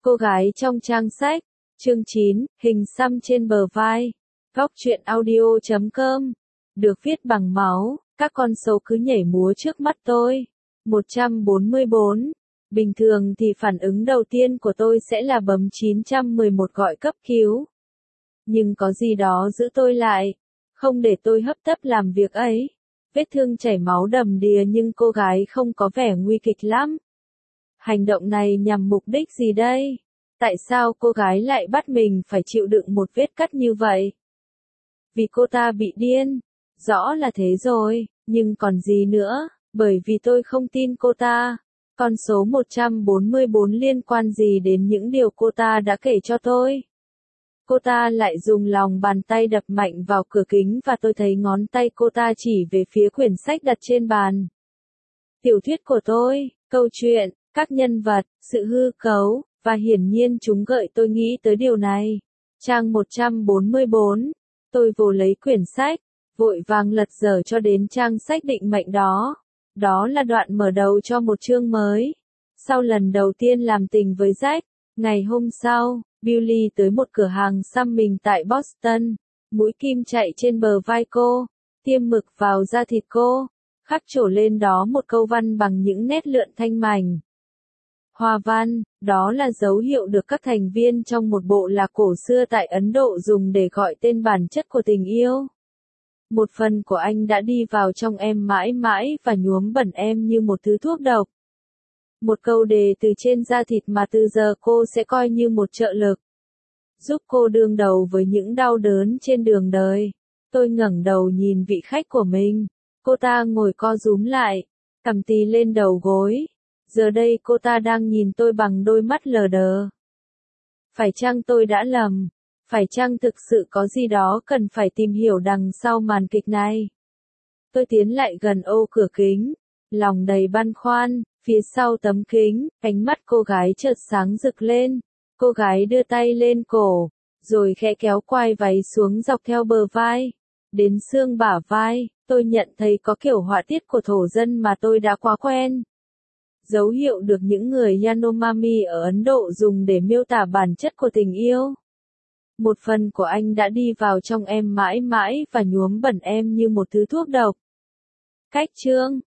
Cô gái trong trang sách, chương 9, hình xăm trên bờ vai. Góc truyện audio.com. Được viết bằng máu, các con số cứ nhảy múa trước mắt tôi. 144. Bình thường thì phản ứng đầu tiên của tôi sẽ là bấm 911 gọi cấp cứu. Nhưng có gì đó giữ tôi lại, không để tôi hấp tấp làm việc ấy. Vết thương chảy máu đầm đìa nhưng cô gái không có vẻ nguy kịch lắm. Hành động này nhằm mục đích gì đây? Tại sao cô gái lại bắt mình phải chịu đựng một vết cắt như vậy? Vì cô ta bị điên. Rõ là thế rồi, nhưng còn gì nữa, bởi vì tôi không tin cô ta. Con số 144 liên quan gì đến những điều cô ta đã kể cho tôi? Cô ta lại dùng lòng bàn tay đập mạnh vào cửa kính và tôi thấy ngón tay cô ta chỉ về phía quyển sách đặt trên bàn. Tiểu thuyết của tôi, câu chuyện, các nhân vật, sự hư cấu, và hiển nhiên chúng gợi tôi nghĩ tới điều này. Trang 144, tôi vồ lấy quyển sách, vội vàng lật dở cho đến trang sách định mệnh đó. Đó là đoạn mở đầu cho một chương mới. Sau lần đầu tiên làm tình với Jack, ngày hôm sau, Billy tới một cửa hàng xăm mình tại Boston. Mũi kim chạy trên bờ vai cô, tiêm mực vào da thịt cô, khắc trổ lên đó một câu văn bằng những nét lượn thanh mảnh. Hoa văn, đó là dấu hiệu được các thành viên trong một bộ lạc cổ xưa tại Ấn Độ dùng để gọi tên bản chất của tình yêu. Một phần của anh đã đi vào trong em mãi mãi và nhuốm bẩn em như một thứ thuốc độc. Một câu đề từ trên da thịt mà từ giờ cô sẽ coi như một trợ lực, giúp cô đương đầu với những đau đớn trên đường đời. Tôi ngẩng đầu nhìn vị khách của mình. Cô ta ngồi co rúm lại, cằm tì lên đầu gối. Giờ đây cô ta đang nhìn tôi bằng đôi mắt lờ đờ. Phải chăng tôi đã lầm? Phải chăng thực sự có gì đó cần phải tìm hiểu đằng sau màn kịch này? Tôi tiến lại gần ô cửa kính, lòng đầy băn khoăn. Phía sau tấm kính, ánh mắt cô gái chợt sáng rực lên. Cô gái đưa tay lên cổ, rồi khẽ kéo quai váy xuống dọc theo bờ vai. Đến xương bả vai, tôi nhận thấy có kiểu họa tiết của thổ dân mà tôi đã quá quen. Dấu hiệu được những người Yanomami ở Ấn Độ dùng để miêu tả bản chất của tình yêu. Một phần của anh đã đi vào trong em mãi mãi và nhuốm bẩn em như một thứ thuốc độc. Cách chương